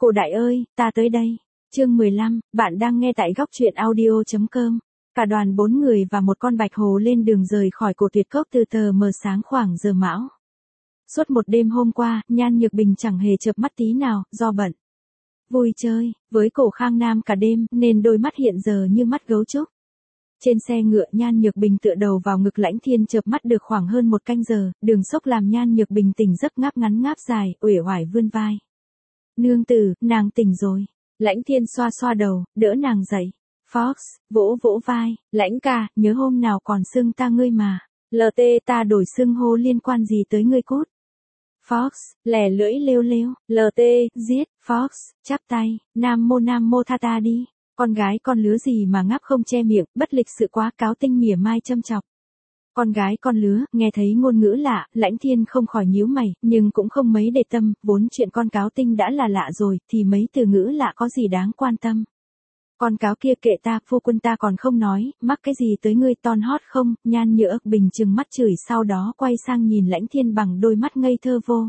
Cô đại ơi, ta tới đây. Chương 15, bạn đang nghe tại góc truyện audio.com. Cả đoàn 4 người và một con bạch hồ lên đường rời khỏi cổ Tuyệt Cốc từ tờ mờ sáng khoảng giờ mão. Suốt một đêm hôm qua, Nhan Nhược Bình chẳng hề chợp mắt tí nào, do bận vui chơi với Cổ Khang Nam cả đêm, nên đôi mắt hiện giờ như mắt gấu trúc. Trên xe ngựa, Nhan Nhược Bình tựa đầu vào ngực Lãnh Thiên chợp mắt được khoảng hơn một canh giờ, đường sốc làm Nhan Nhược Bình tỉnh giấc ngáp ngắn ngáp dài, uể oải vươn vai. Nương tử, nàng tỉnh rồi. Lãnh Thiên xoa xoa đầu, đỡ nàng dậy. Fox, vỗ vỗ vai, Lãnh ca, nhớ hôm nào còn xưng ta ngươi mà. LT ta đổi xưng hô liên quan gì tới ngươi cút. Fox, lẻ lưỡi lêu lêu, LT, giết, Fox, chắp tay, nam mô tha ta đi. Con gái con lứa gì mà ngáp không che miệng, bất lịch sự quá, Cáo Tinh mỉa mai châm chọc. Con gái con lứa, nghe thấy ngôn ngữ lạ, Lãnh Thiên không khỏi nhíu mày, nhưng cũng không mấy để tâm, vốn chuyện con Cáo Tinh đã là lạ rồi, thì mấy từ ngữ lạ có gì đáng quan tâm. Con cáo kia kệ ta, phu quân ta còn không nói, mắc cái gì tới ngươi ton hót không. Nhan Nhược Bình trừng mắt chửi, sau đó quay sang nhìn Lãnh Thiên bằng đôi mắt ngây thơ vô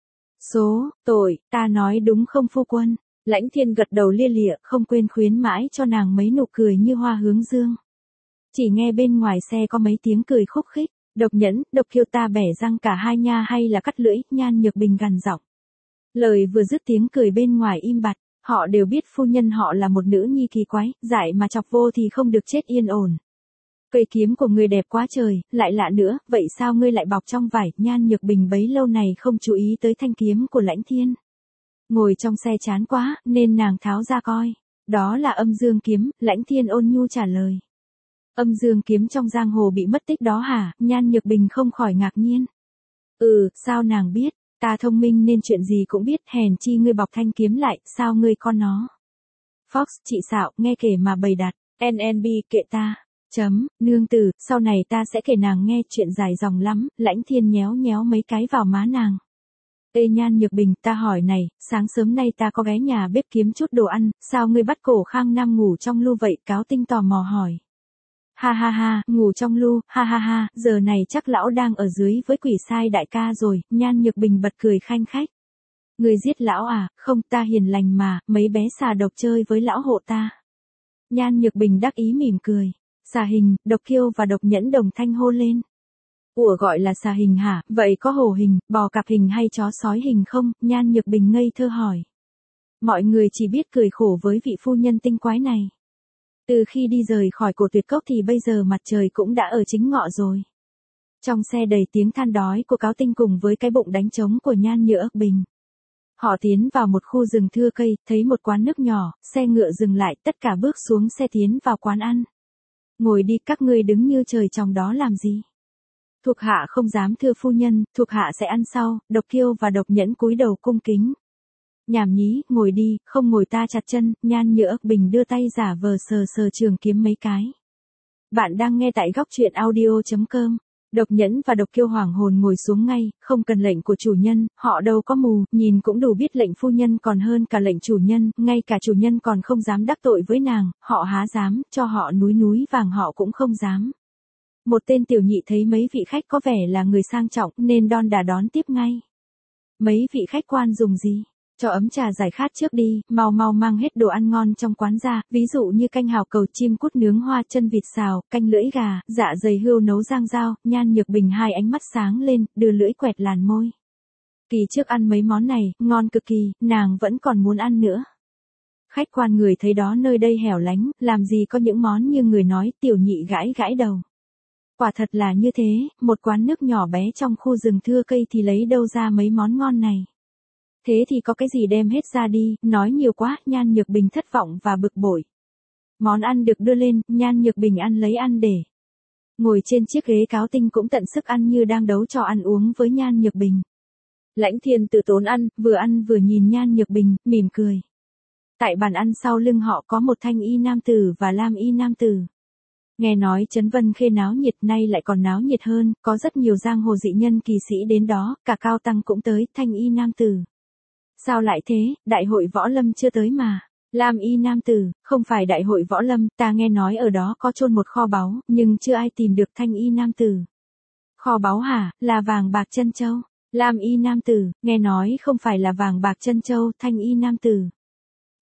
số. Tội, ta nói đúng không phu quân? Lãnh Thiên gật đầu lia lịa, không quên khuyến mãi cho nàng mấy nụ cười như hoa hướng dương. Chỉ nghe bên ngoài xe có mấy tiếng cười khúc khích. Độc Nhẫn, Độc Kiêu, ta bẻ răng cả hai nha hay là cắt lưỡi? Nhan Nhược Bình gằn giọng. Lời vừa dứt tiếng cười bên ngoài im bặt. Họ đều biết phu nhân họ là một nữ nhi kỳ quái, dại mà chọc vô thì không được chết yên ổn. Cây kiếm của ngươi đẹp quá trời, lại lạ nữa, vậy sao ngươi lại bọc trong vải? Nhan Nhược Bình bấy lâu này không chú ý tới thanh kiếm của Lãnh Thiên. Ngồi trong xe chán quá, nên nàng tháo ra coi. Đó là Âm Dương kiếm, Lãnh Thiên ôn nhu trả lời. Âm Dương kiếm trong giang hồ bị mất tích đó hả? Nhan Nhược Bình không khỏi ngạc nhiên. Sao nàng biết? Ta thông minh nên chuyện gì cũng biết, hèn chi ngươi bọc thanh kiếm lại, sao ngươi con nó? Fox, chị xạo, nghe kể mà bày đặt, NNB, kệ ta. Nương tử, sau này ta sẽ kể nàng nghe, chuyện dài dòng lắm. Lãnh Thiên nhéo nhéo mấy cái vào má nàng. Ê Nhan Nhược Bình, ta hỏi này, sáng sớm nay ta có ghé nhà bếp kiếm chút đồ ăn, sao ngươi bắt Cổ Khang Nam ngủ trong lu vậy? Cáo Tinh tò mò hỏi. Ha ha ha, ngủ trong lu, ha ha ha, giờ này chắc lão đang ở dưới với Quỷ Sai đại ca rồi. Nhan Nhược Bình bật cười khanh khách. Người giết lão à? Không, ta hiền lành mà, mấy bé xà độc chơi với lão hộ ta. Nhan Nhược Bình đắc ý mỉm cười. Xà Hình, Độc Kiêu và Độc Nhẫn đồng thanh hô lên. Ủa, gọi là xà hình hả? Vậy có hổ hình, bò cạp hình hay chó sói hình không? Nhan Nhược Bình ngây thơ hỏi. Mọi người chỉ biết cười khổ với vị phu nhân tinh quái này. Từ khi đi rời khỏi cổ Tuyệt Cốc thì bây giờ mặt trời cũng đã ở chính ngọ rồi. Trong xe đầy tiếng than đói của Cáo Tinh cùng với cái bụng đánh trống của Nhan Nhược Bình. Họ tiến vào một khu rừng thưa cây, thấy một quán nước nhỏ, xe ngựa dừng lại, tất cả bước xuống xe tiến vào quán ăn. Ngồi đi, các ngươi đứng như trời trồng đó làm gì? Thuộc hạ không dám thưa phu nhân, thuộc hạ sẽ ăn sau. Độc Kiêu và Độc Nhẫn cúi đầu cung kính. Nhảm nhí, ngồi đi, không ngồi ta chặt chân. Nhan Nhược Bình đưa tay giả vờ sờ sờ trường kiếm mấy cái. Bạn đang nghe tại góc truyện audio.com. Độc Nhẫn và Độc Kiêu hoảng hồn ngồi xuống ngay, không cần lệnh của chủ nhân, họ đâu có mù, nhìn cũng đủ biết lệnh phu nhân còn hơn cả lệnh chủ nhân, ngay cả chủ nhân còn không dám đắc tội với nàng, họ há dám, cho họ núi vàng họ cũng không dám. Một tên tiểu nhị thấy mấy vị khách có vẻ là người sang trọng nên đon đả đón tiếp ngay. Mấy vị khách quan dùng gì? Cho ấm trà giải khát trước đi, mau mang hết đồ ăn ngon trong quán ra, ví dụ như canh hào cầu chim cút nướng hoa chân vịt xào, canh lưỡi gà, dạ dày hươu nấu rang rau. Nhan Nhược Bình hai ánh mắt sáng lên, đưa lưỡi quẹt làn môi. Kỳ trước ăn mấy món này, ngon cực kỳ, nàng vẫn còn muốn ăn nữa. Khách quan người thấy đó nơi đây hẻo lánh, làm gì có những món như người nói. Tiểu nhị gãi đầu. Quả thật là như thế, một quán nước nhỏ bé trong khu rừng thưa cây thì lấy đâu ra mấy món ngon này. Thế thì có cái gì đem hết ra đi, nói nhiều quá. Nhan Nhược Bình thất vọng và bực bội. Món ăn được đưa lên, Nhan Nhược Bình ăn lấy ăn để. Ngồi trên chiếc ghế, Cáo Tinh cũng tận sức ăn như đang đấu trò ăn uống với Nhan Nhược Bình. Lãnh Thiên từ tốn ăn vừa nhìn Nhan Nhược Bình, mỉm cười. Tại bàn ăn sau lưng họ có một thanh y nam tử và lam y nam tử. Nghe nói Trấn Vân Khê náo nhiệt, nay lại còn náo nhiệt hơn, có rất nhiều giang hồ dị nhân kỳ sĩ đến đó, cả cao tăng cũng tới. Thanh y nam tử. Sao lại thế, đại hội võ lâm chưa tới mà. Lam y nam tử, không phải đại hội võ lâm, ta nghe nói ở đó có chôn một kho báu, nhưng chưa ai tìm được. Thanh y nam tử. Kho báu hả, là vàng bạc trân châu. Lam y nam tử, nghe nói không phải là vàng bạc trân châu. Thanh y nam tử.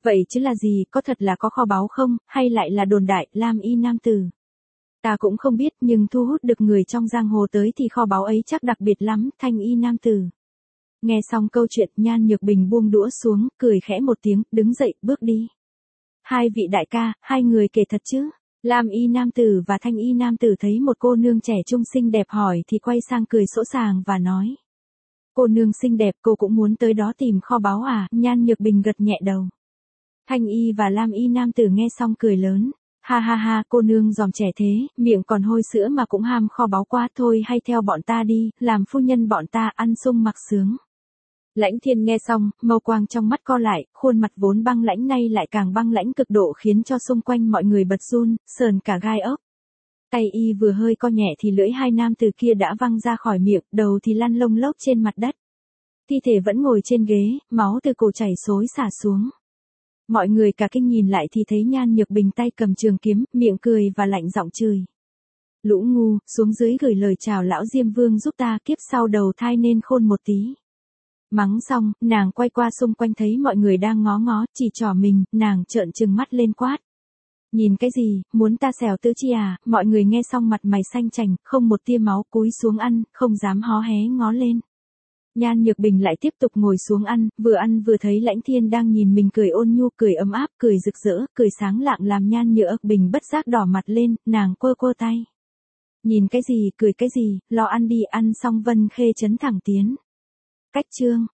Vậy chứ là gì, có thật là có kho báu không, hay lại là đồn đại, Lam Y nam tử? Ta cũng không biết, nhưng thu hút được người trong giang hồ tới thì kho báu ấy chắc đặc biệt lắm, Thanh Y nam tử. Nghe xong câu chuyện, Nhan Nhược Bình buông đũa xuống, cười khẽ một tiếng, đứng dậy, bước đi. Hai vị đại ca, hai người kể thật chứ? Lam Y nam tử và Thanh Y nam tử thấy một cô nương trẻ trung xinh đẹp hỏi thì quay sang cười sỗ sàng và nói. Cô nương xinh đẹp, cô cũng muốn tới đó tìm kho báu à? Nhan Nhược Bình gật nhẹ đầu. Thanh Y và Lam Y nam tử nghe xong cười lớn. Ha ha ha, cô nương giòm trẻ thế, miệng còn hôi sữa mà cũng ham kho báu quá, thôi hay theo bọn ta đi, làm phu nhân bọn ta ăn sung mặc sướng. Lãnh Thiên nghe xong, mâu quang trong mắt co lại, khuôn mặt vốn băng lãnh nay lại càng băng lãnh cực độ khiến cho xung quanh mọi người bật run, sờn cả gai ốc. Tay y vừa hơi co nhẹ thì lưỡi hai nam từ kia đã văng ra khỏi miệng, đầu thì lăn lông lốc trên mặt đất. Thi thể vẫn ngồi trên ghế, máu từ cổ chảy xối xả xuống. Mọi người cả kinh nhìn lại thì thấy Nhan Nhược Bình tay cầm trường kiếm, miệng cười và lạnh giọng chửi. Lũ ngu, xuống dưới gửi lời chào lão Diêm Vương giúp ta, kiếp sau đầu thai nên khôn một tí. Mắng xong, nàng quay qua xung quanh thấy mọi người đang ngó ngó, chỉ trỏ mình, nàng trợn trừng mắt lên quát. Nhìn cái gì, muốn ta xẻo tứ chi à? Mọi người nghe xong mặt mày xanh chành, không một tia máu, cúi xuống ăn, không dám hó hé ngó lên. Nhan Nhược Bình lại tiếp tục ngồi xuống ăn vừa thấy Lãnh Thiên đang nhìn mình cười ôn nhu, cười ấm áp, cười rực rỡ, cười sáng lạng làm Nhan Nhược Bình bất giác đỏ mặt lên, nàng quơ quơ tay. Nhìn cái gì, cười cái gì, lo ăn đi, ăn xong Vân Khê chấn thẳng tiến. Cách chương